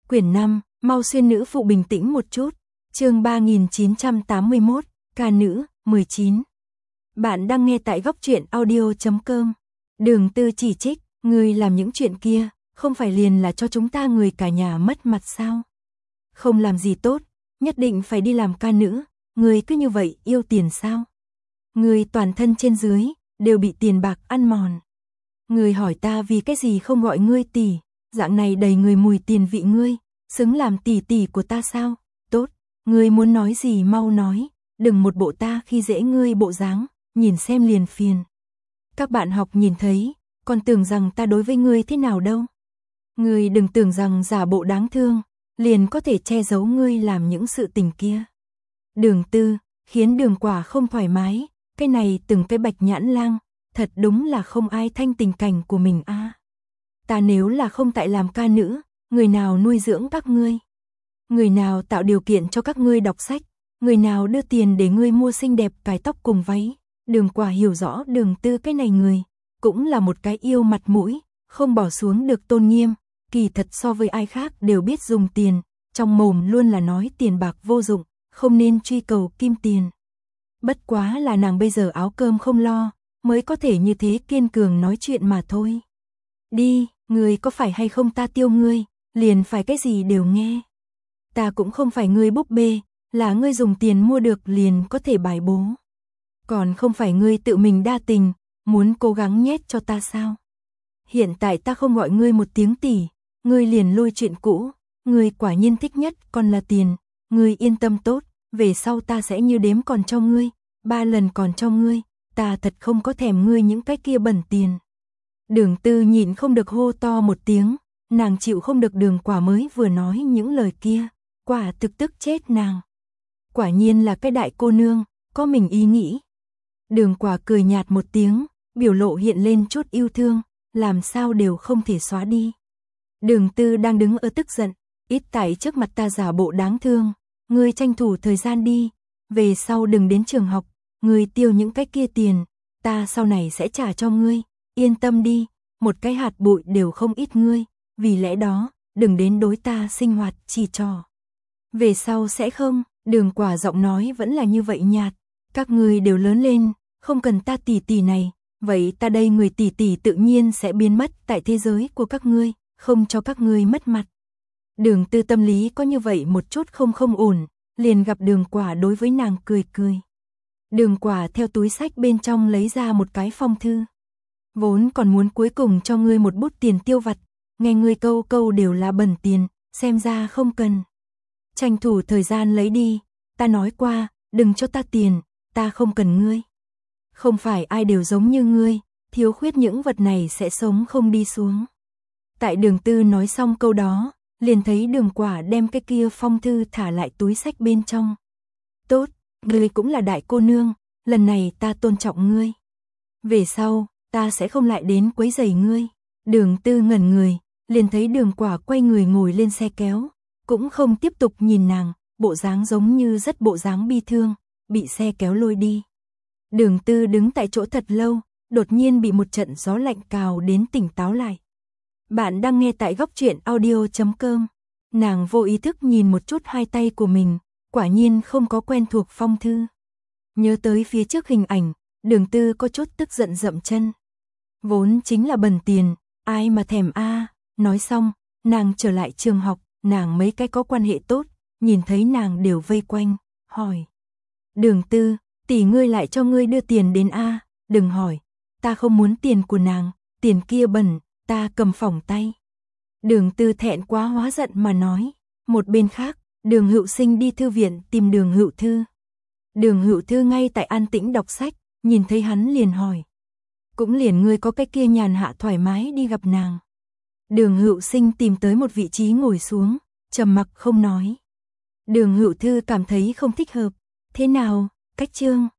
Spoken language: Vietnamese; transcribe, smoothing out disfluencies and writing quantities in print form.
Quyển 5, mau xuyên nữ phụ bình tĩnh một chút. Chương 3981, ca nữ, 19. Bạn đang nghe tại góc truyện audio.com. Đường Tư chỉ trích, ngươi làm những chuyện kia, không phải liền là cho chúng ta người cả nhà mất mặt sao? Không làm gì tốt, nhất định phải đi làm ca nữ, ngươi cứ như vậy yêu tiền sao? Ngươi toàn thân trên dưới, đều bị tiền bạc ăn mòn. Ngươi hỏi ta vì cái gì không gọi ngươi tỷ, dạng này đầy người mùi tiền vị ngươi, xứng làm tỷ tỷ của ta sao? Tốt, ngươi muốn nói gì mau nói, đừng một bộ ta khi dễ ngươi bộ dáng, nhìn xem liền phiền. Các bạn học nhìn thấy, còn tưởng rằng ta đối với ngươi thế nào đâu. Ngươi đừng tưởng rằng giả bộ đáng thương, liền có thể che giấu ngươi làm những sự tình kia. Đường Tư, khiến Đường Quả không thoải mái, cái này từng cái bạch nhãn lang, thật đúng là không ai thanh tình cảnh của mình a. Ta nếu là không tại làm ca nữ, người nào nuôi dưỡng các ngươi? Người nào tạo điều kiện cho các ngươi đọc sách? Người nào đưa tiền để ngươi mua xinh đẹp cài tóc cùng váy? Đường Quả hiểu rõ Đường Tư cái này người, cũng là một cái yêu mặt mũi, không bỏ xuống được tôn nghiêm, kỳ thật so với ai khác đều biết dùng tiền, trong mồm luôn là nói tiền bạc vô dụng, không nên truy cầu kim tiền. Bất quá là nàng bây giờ áo cơm không lo, mới có thể như thế kiên cường nói chuyện mà thôi. Đi, ngươi có phải hay không ta tiêu ngươi, liền phải cái gì đều nghe. Ta cũng không phải ngươi búp bê, là ngươi dùng tiền mua được liền có thể bài bố. Còn không phải ngươi tự mình đa tình, muốn cố gắng nhét cho ta sao? Hiện tại ta không gọi ngươi một tiếng tỷ, ngươi liền lôi chuyện cũ, ngươi quả nhiên thích nhất còn là tiền, ngươi yên tâm tốt, về sau ta sẽ như đếm còn cho ngươi, 3 lần còn cho ngươi, ta thật không có thèm ngươi những cái kia bẩn tiền. Đường Tư nhịn không được hô to một tiếng, nàng chịu không được Đường Quả mới vừa nói những lời kia, quả thực tức chết nàng. Quả nhiên là cái đại cô nương, có mình ý nghĩ. Đường Quả cười nhạt một tiếng, biểu lộ hiện lên chút yêu thương, làm sao đều không thể xóa đi. Đường Tư đang đứng ở tức giận, ít tại trước mặt ta giả bộ đáng thương, ngươi tranh thủ thời gian đi, về sau đừng đến trường học, ngươi tiêu những cái kia tiền, ta sau này sẽ trả cho ngươi, yên tâm đi, một cái hạt bụi đều không ít ngươi, vì lẽ đó, đừng đến đối ta sinh hoạt chỉ trò. Về sau sẽ không, Đường Quả giọng nói vẫn là như vậy nhạt, các ngươi đều lớn lên, không cần ta tỷ tỷ này, vậy ta đây người tỷ tỷ tự nhiên sẽ biến mất tại thế giới của các ngươi, không cho các ngươi mất mặt. Đường Tư tâm lý có như vậy một chút không ổn, liền gặp Đường Quả đối với nàng cười cười. Đường Quả theo túi xách bên trong lấy ra một cái phong thư. Vốn còn muốn cuối cùng cho ngươi một bút tiền tiêu vặt, nghe ngươi câu câu đều là bẩn tiền, xem ra không cần. Tranh thủ thời gian lấy đi, ta nói qua, đừng cho ta tiền, ta không cần ngươi. Không phải ai đều giống như ngươi, thiếu khuyết những vật này sẽ sống không đi xuống. Tại Đường Tư nói xong câu đó, liền thấy Đường Quả đem cái kia phong thư thả lại túi xách bên trong. Tốt, ngươi cũng là đại cô nương, lần này ta tôn trọng ngươi. Về sau, ta sẽ không lại đến quấy rầy ngươi. Đường Tư ngẩn người, liền thấy Đường Quả quay người ngồi lên xe kéo, cũng không tiếp tục nhìn nàng, bộ dáng giống như rất bộ dáng bi thương, bị xe kéo lôi đi. Đường Tư đứng tại chỗ thật lâu, đột nhiên bị một trận gió lạnh cào đến tỉnh táo lại. Bạn đang nghe tại góc truyện audio.com. Nàng vô ý thức nhìn một chút hai tay của mình, quả nhiên không có quen thuộc phong thư. Nhớ tới phía trước hình ảnh, Đường Tư có chút tức giận dậm chân. Vốn chính là bẩn tiền, ai mà thèm a. Nói xong, nàng trở lại trường học, nàng mấy cái có quan hệ tốt, nhìn thấy nàng đều vây quanh, hỏi. Đường Tư, tỷ ngươi lại cho ngươi đưa tiền đến a, đừng hỏi, ta không muốn tiền của nàng, tiền kia bẩn, ta cầm phỏng tay. Đường Tư thẹn quá hóa giận mà nói. Một bên khác, Đường Hữu Sinh đi thư viện tìm Đường Hữu Thư. Đường Hữu Thư ngay tại an tĩnh đọc sách, nhìn thấy hắn liền hỏi. Cũng liền ngươi có cái kia nhàn hạ thoải mái đi gặp nàng. Đường Hữu Sinh tìm tới một vị trí ngồi xuống, trầm mặc không nói. Đường Hữu Thư cảm thấy không thích hợp. Thế nào, cách chương?